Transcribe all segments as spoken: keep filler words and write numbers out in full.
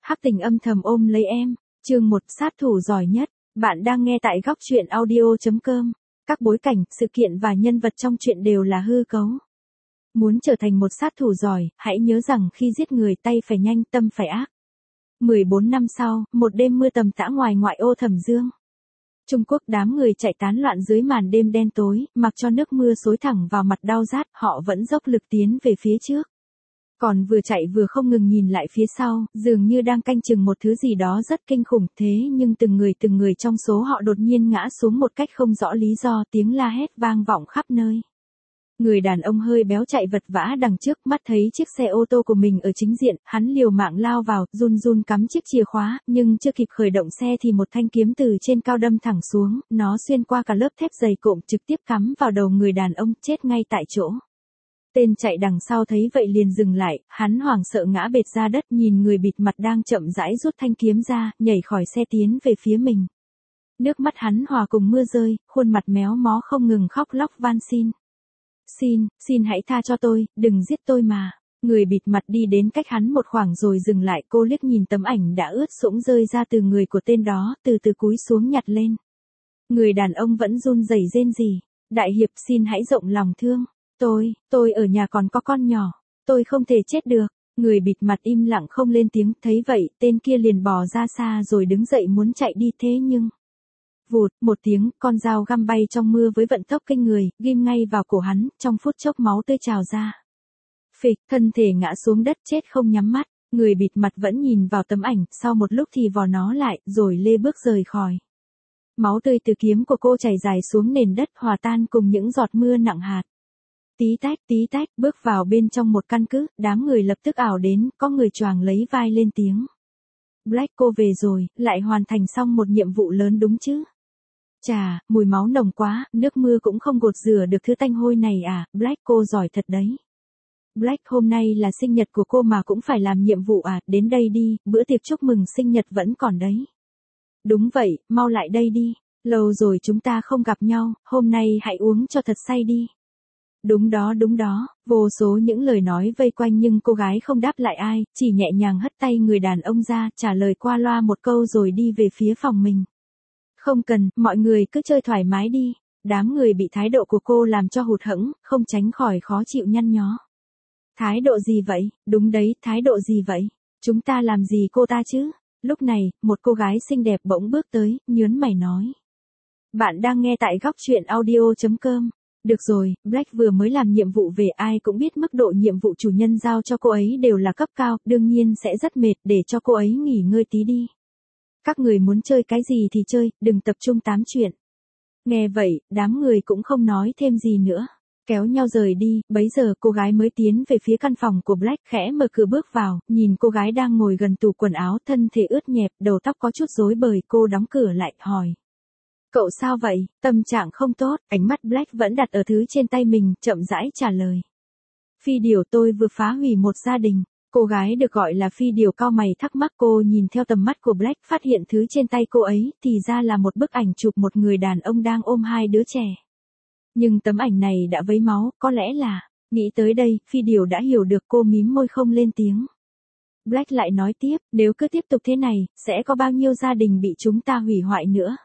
Hắc tình âm thầm ôm lấy em. Chương một sát thủ giỏi nhất. Bạn đang nghe tại góc truyện audio chấm com. Các bối cảnh, sự kiện và nhân vật trong truyện đều là hư cấu. Muốn trở thành một sát thủ giỏi, hãy nhớ rằng khi giết người tay phải nhanh, tâm phải ác. mười bốn năm sau, một đêm mưa tầm tã ngoài ngoại ô Thẩm Dương. Trung Quốc, đám người chạy tán loạn dưới màn đêm đen tối, mặc cho nước mưa xối thẳng vào mặt đau rát, họ vẫn dốc lực tiến về phía trước. Còn vừa chạy vừa không ngừng nhìn lại phía sau, dường như đang canh chừng một thứ gì đó rất kinh khủng, thế nhưng từng người từng người trong số họ đột nhiên ngã xuống một cách không rõ lý do, tiếng la hét vang vọng khắp nơi. Người đàn ông hơi béo chạy vật vã đằng trước, mắt thấy chiếc xe ô tô của mình ở chính diện, hắn liều mạng lao vào, run run cắm chiếc chìa khóa, nhưng chưa kịp khởi động xe thì một thanh kiếm từ trên cao đâm thẳng xuống, nó xuyên qua cả lớp thép dày cộm trực tiếp cắm vào đầu người đàn ông, chết ngay tại chỗ. Tên chạy đằng sau thấy vậy liền dừng lại, hắn hoảng sợ ngã bệt ra đất, nhìn người bịt mặt đang chậm rãi rút thanh kiếm ra, nhảy khỏi xe tiến về phía mình. Nước mắt hắn hòa cùng mưa rơi, khuôn mặt méo mó không ngừng khóc lóc van xin. Xin, xin hãy tha cho tôi, đừng giết tôi mà. Người bịt mặt đi đến cách hắn một khoảng rồi dừng lại, cô liếc nhìn tấm ảnh đã ướt sũng rơi ra từ người của tên đó, từ từ cúi xuống nhặt lên. Người đàn ông vẫn run rẩy rên rỉ. Đại hiệp, xin hãy rộng lòng thương. Tôi, tôi ở nhà còn có con nhỏ. Tôi không thể chết được. Người bịt mặt im lặng không lên tiếng, thấy vậy, tên kia liền bò ra xa rồi đứng dậy muốn chạy đi, thế nhưng... Vụt, một tiếng, con dao găm bay trong mưa với vận tốc kinh người, ghim ngay vào cổ hắn, trong phút chốc máu tươi trào ra. Phịch, thân thể ngã xuống đất chết không nhắm mắt, người bịt mặt vẫn nhìn vào tấm ảnh, sau một lúc thì vò nó lại, rồi lê bước rời khỏi. Máu tươi từ kiếm của cô chảy dài xuống nền đất, hòa tan cùng những giọt mưa nặng hạt. Tí tách, tí tách, bước vào bên trong một căn cứ, đám người lập tức ảo đến, có người choàng lấy vai lên tiếng. Black, cô về rồi, lại hoàn thành xong một nhiệm vụ lớn đúng chứ? Chà, mùi máu nồng quá, nước mưa cũng không gột rửa được thứ tanh hôi này à, Black cô giỏi thật đấy. Black, hôm nay là sinh nhật của cô mà cũng phải làm nhiệm vụ à, đến đây đi, bữa tiệc chúc mừng sinh nhật vẫn còn đấy. Đúng vậy, mau lại đây đi, lâu rồi chúng ta không gặp nhau, hôm nay hãy uống cho thật say đi. Đúng đó đúng đó, vô số những lời nói vây quanh nhưng cô gái không đáp lại ai, chỉ nhẹ nhàng hất tay người đàn ông ra, trả lời qua loa một câu rồi đi về phía phòng mình. Không cần, mọi người cứ chơi thoải mái đi. Đám người bị thái độ của cô làm cho hụt hẫng, không tránh khỏi khó chịu nhăn nhó. Thái độ gì vậy? Đúng đấy, thái độ gì vậy? Chúng ta làm gì cô ta chứ? Lúc này, một cô gái xinh đẹp bỗng bước tới, nhớn mày nói. Bạn đang nghe tại góc truyện audio chấm com. Được rồi, Black vừa mới làm nhiệm vụ về, ai cũng biết mức độ nhiệm vụ chủ nhân giao cho cô ấy đều là cấp cao, đương nhiên sẽ rất mệt, để cho cô ấy nghỉ ngơi tí đi. Các người muốn chơi cái gì thì chơi, đừng tập trung tám chuyện. Nghe vậy, đám người cũng không nói thêm gì nữa. Kéo nhau rời đi, bấy giờ cô gái mới tiến về phía căn phòng của Black, khẽ mở cửa bước vào, nhìn cô gái đang ngồi gần tủ quần áo, thân thể ướt nhẹp, đầu tóc có chút rối bời, cô đóng cửa lại, hỏi. Cậu sao vậy, tâm trạng không tốt, ánh mắt Black vẫn đặt ở thứ trên tay mình, chậm rãi trả lời. Phi điều, tôi vừa phá hủy một gia đình. Cô gái được gọi là Phi điều cau mày thắc mắc, cô nhìn theo tầm mắt của Black phát hiện thứ trên tay cô ấy thì ra là một bức ảnh chụp một người đàn ông đang ôm hai đứa trẻ. Nhưng tấm ảnh này đã vấy máu, có lẽ là, nghĩ tới đây, Phi điều đã hiểu được, cô mím môi không lên tiếng. Black lại nói tiếp, nếu cứ tiếp tục thế này, sẽ có bao nhiêu gia đình bị chúng ta hủy hoại nữa.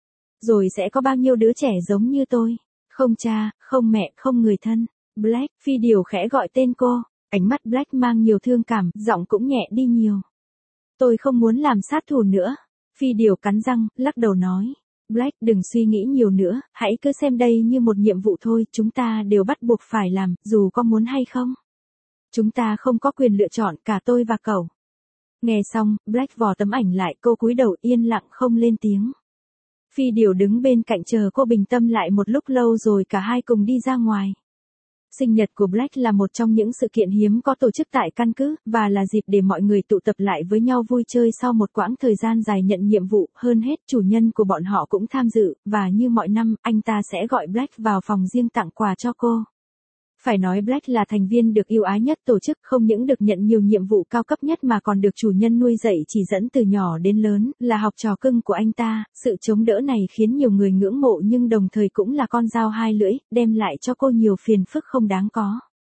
Rồi sẽ có bao nhiêu đứa trẻ giống như tôi, không cha, không mẹ, không người thân. Black, Phi điều khẽ gọi tên cô. Ánh mắt Black mang nhiều thương cảm, giọng cũng nhẹ đi nhiều. Tôi không muốn làm sát thủ nữa. Phi điều cắn răng, lắc đầu nói. Black, đừng suy nghĩ nhiều nữa, hãy cứ xem đây như một nhiệm vụ thôi, chúng ta đều bắt buộc phải làm, dù có muốn hay không. Chúng ta không có quyền lựa chọn, cả tôi và cậu. Nghe xong, Black vò tấm ảnh lại, cô cúi đầu yên lặng không lên tiếng. Phi điều đứng bên cạnh chờ cô bình tâm lại một lúc lâu rồi cả hai cùng đi ra ngoài. Sinh nhật của Black là một trong những sự kiện hiếm có tổ chức tại căn cứ, và là dịp để mọi người tụ tập lại với nhau vui chơi sau một quãng thời gian dài nhận nhiệm vụ, hơn hết chủ nhân của bọn họ cũng tham dự, và như mọi năm, anh ta sẽ gọi Black vào phòng riêng tặng quà cho cô. Phải nói Black là thành viên được yêu ái nhất tổ chức, không những được nhận nhiều nhiệm vụ cao cấp nhất mà còn được chủ nhân nuôi dạy chỉ dẫn từ nhỏ đến lớn, là học trò cưng của anh ta. Sự chống đỡ này khiến nhiều người ngưỡng mộ nhưng đồng thời cũng là con dao hai lưỡi, đem lại cho cô nhiều phiền phức không đáng có.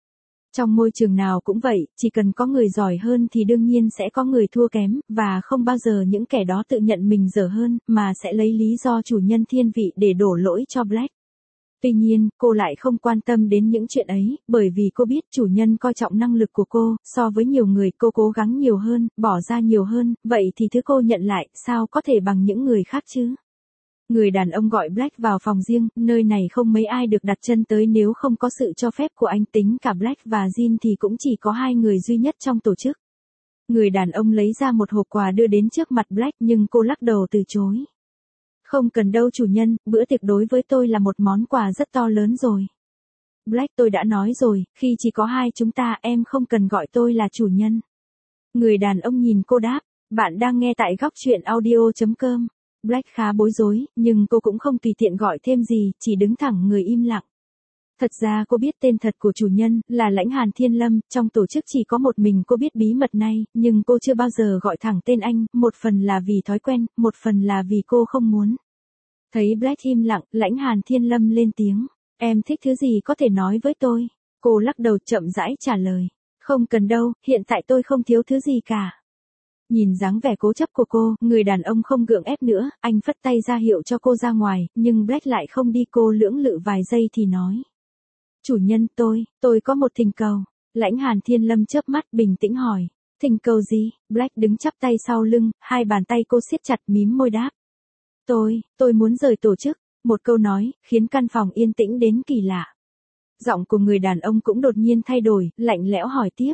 Trong môi trường nào cũng vậy, chỉ cần có người giỏi hơn thì đương nhiên sẽ có người thua kém, và không bao giờ những kẻ đó tự nhận mình dở hơn, mà sẽ lấy lý do chủ nhân thiên vị để đổ lỗi cho Black. Tuy nhiên, cô lại không quan tâm đến những chuyện ấy, bởi vì cô biết chủ nhân coi trọng năng lực của cô, so với nhiều người cô cố gắng nhiều hơn, bỏ ra nhiều hơn, vậy thì thứ cô nhận lại, sao có thể bằng những người khác chứ? Người đàn ông gọi Black vào phòng riêng, nơi này không mấy ai được đặt chân tới nếu không có sự cho phép của anh, tính cả Black và Jin thì cũng chỉ có hai người duy nhất trong tổ chức. Người đàn ông lấy ra một hộp quà đưa đến trước mặt Black nhưng cô lắc đầu từ chối. Không cần đâu chủ nhân, bữa tiệc đối với tôi là một món quà rất to lớn rồi. Black, tôi đã nói rồi, khi chỉ có hai chúng ta em không cần gọi tôi là chủ nhân. Người đàn ông nhìn cô đáp, bạn đang nghe tại góc truyện audio chấm com. Black khá bối rối, nhưng cô cũng không tùy tiện gọi thêm gì, chỉ đứng thẳng người im lặng. Thật ra cô biết tên thật của chủ nhân, là Lãnh Hàn Thiên Lâm, trong tổ chức chỉ có một mình cô biết bí mật này, nhưng cô chưa bao giờ gọi thẳng tên anh, một phần là vì thói quen, một phần là vì cô không muốn. Thấy Black im lặng, Lãnh Hàn Thiên Lâm lên tiếng, em thích thứ gì có thể nói với tôi. Cô lắc đầu chậm rãi trả lời, không cần đâu, hiện tại tôi không thiếu thứ gì cả. Nhìn dáng vẻ cố chấp của cô, người đàn ông không gượng ép nữa, anh phất tay ra hiệu cho cô ra ngoài, nhưng Black lại không đi, cô lưỡng lự vài giây thì nói. Chủ nhân, tôi, tôi có một thỉnh cầu. Lãnh Hàn Thiên Lâm chớp mắt bình tĩnh hỏi, thỉnh cầu gì? Black đứng chắp tay sau lưng, hai bàn tay cô siết chặt mím môi đáp. Tôi, tôi muốn rời tổ chức. Một câu nói, khiến căn phòng yên tĩnh đến kỳ lạ. Giọng của người đàn ông cũng đột nhiên thay đổi, lạnh lẽo hỏi tiếp.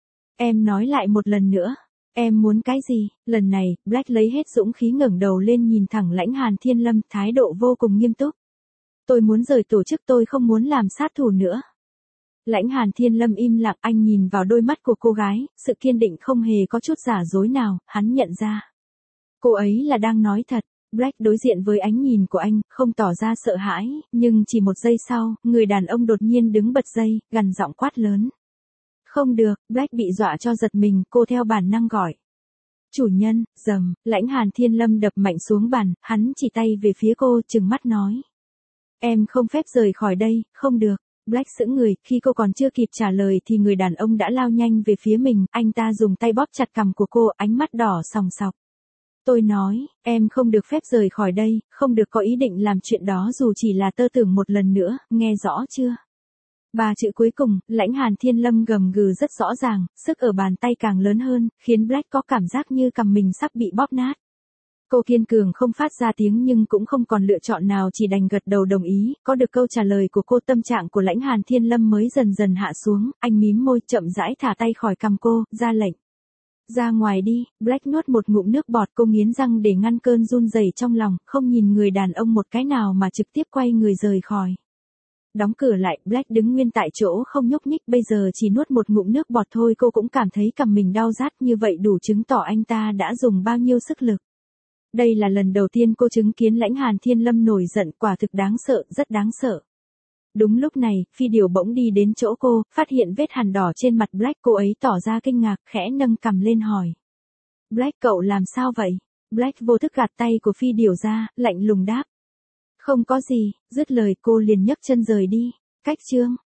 Em nói lại một lần nữa. Em muốn cái gì? Lần này, Black lấy hết dũng khí ngẩng đầu lên nhìn thẳng Lãnh Hàn Thiên Lâm, thái độ vô cùng nghiêm túc. Tôi muốn rời tổ chức, tôi không muốn làm sát thủ nữa. Lãnh Hàn Thiên Lâm im lặng, anh nhìn vào đôi mắt của cô gái, sự kiên định không hề có chút giả dối nào, hắn nhận ra. Cô ấy là đang nói thật. Black đối diện với ánh nhìn của anh, không tỏ ra sợ hãi, nhưng chỉ một giây sau, người đàn ông đột nhiên đứng bật dậy, gằn giọng quát lớn. Không được, Black bị dọa cho giật mình, cô theo bản năng gọi. Chủ nhân, rầm, Lãnh Hàn Thiên Lâm đập mạnh xuống bàn, hắn chỉ tay về phía cô, trừng mắt nói. Em không phép rời khỏi đây, không được. Black sững người, khi cô còn chưa kịp trả lời thì người đàn ông đã lao nhanh về phía mình, anh ta dùng tay bóp chặt cằm của cô, ánh mắt đỏ sòng sọc. Tôi nói, em không được phép rời khỏi đây, không được có ý định làm chuyện đó dù chỉ là tơ tưởng một lần nữa, nghe rõ chưa? Ba chữ cuối cùng, Lãnh Hàn Thiên Lâm gầm gừ rất rõ ràng, sức ở bàn tay càng lớn hơn, khiến Black có cảm giác như cằm mình sắp bị bóp nát. Cô kiên cường không phát ra tiếng nhưng cũng không còn lựa chọn nào, chỉ đành gật đầu đồng ý, có được câu trả lời của cô tâm trạng của Lãnh Hàn Thiên Lâm mới dần dần hạ xuống, anh mím môi chậm rãi thả tay khỏi cằm cô, ra lệnh. Ra ngoài đi, Black nuốt một ngụm nước bọt, cô nghiến răng để ngăn cơn run rẩy trong lòng, không nhìn người đàn ông một cái nào mà trực tiếp quay người rời khỏi. Đóng cửa lại, Black đứng nguyên tại chỗ không nhúc nhích, bây giờ chỉ nuốt một ngụm nước bọt thôi cô cũng cảm thấy cằm mình đau rát, như vậy đủ chứng tỏ anh ta đã dùng bao nhiêu sức lực. Đây là lần đầu tiên cô chứng kiến Lãnh Hàn Thiên Lâm nổi giận, quả thực đáng sợ, rất đáng sợ. Đúng lúc này, Phi Điều bỗng đi đến chỗ cô, phát hiện vết hằn đỏ trên mặt Black, cô ấy tỏ ra kinh ngạc, khẽ nâng cằm lên hỏi. Black, cậu làm sao vậy? Black vô thức gạt tay của Phi Điều ra, lạnh lùng đáp. Không có gì, dứt lời cô liền nhấc chân rời đi. Cách chương